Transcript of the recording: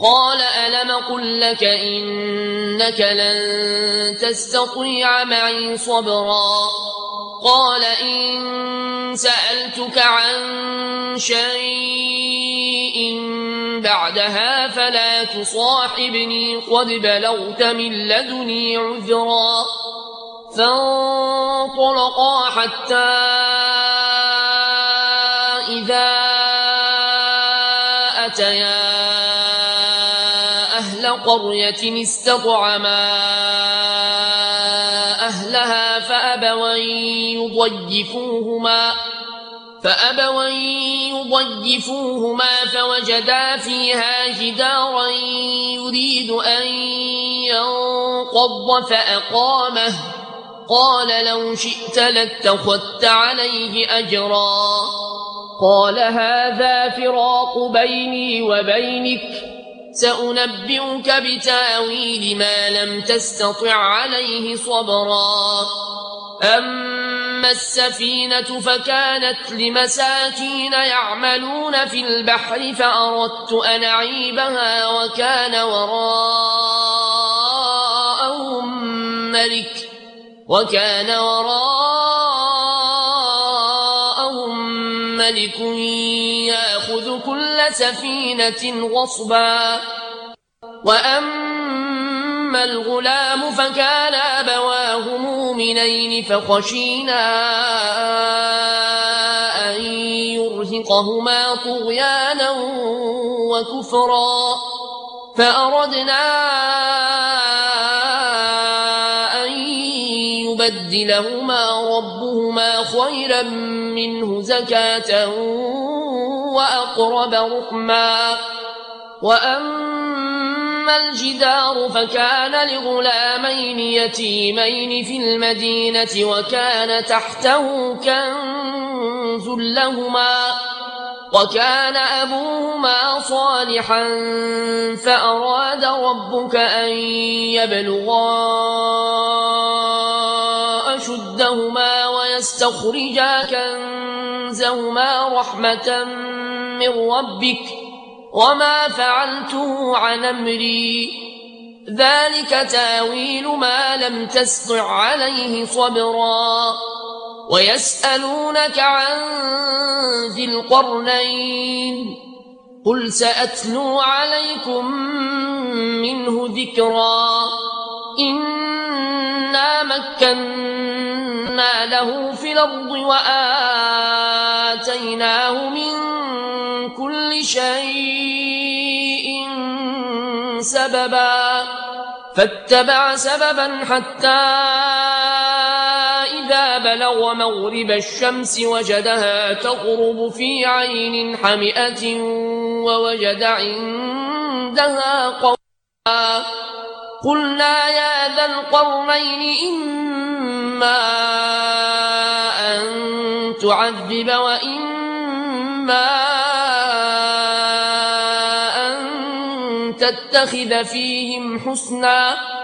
قال ألم قل لك إنك لن تستطيع معي صبرا قال إن سألتك عن شيء بعدها فلا تصاحبني قد بلغت من لدني عذرا فانطلقا حتى إذا أتيا أهل قرية استطعما أهلها فأبوا يضيفوهما فوجدا فيها جدارا يريد أن ينقض فأقامه قال لو شئت لاتخذت عليه أجرا قال هذا فراق بيني وبينك سأنبئك بتاويل ما لم تستطع عليه صبرا أما السفينة فكانت لمساكين يعملون في البحر فأردت أن أعيبها وكان وراءهم ملك يأخذ كل سفينة غصبا وأما الغلام فكان أبواه مؤمنين فخشينا أن يرهقهما طغيانا وكفرا فأردنا أن يبدلهما ربهما خيرا منه زكاة وأقرب رحما وأما الجدار فكان لغلامين يتيمين في المدينة وكان تحته كنز لهما وكان أبوهما صالحا فأراد ربك أن يبلغا أشدهما ويستخرجا كنزهما رحمة من ربك وما فعلته عن أمري ذلك تاويل ما لم تستطع عليه صبرا ويسألونك عن ذي القرنين قل سأتلو عليكم منه ذكرا إنا مكنا له في الأرض وآتيناه من كل شيء سببا فاتبع سببا حتى إذا بلغ مغرب الشمس وجدها تغرب في عين حمئة ووجد عندها قوما قلنا يا ذا القرنين إما أن تعذب وإما أن تتخذ فيهم حسنا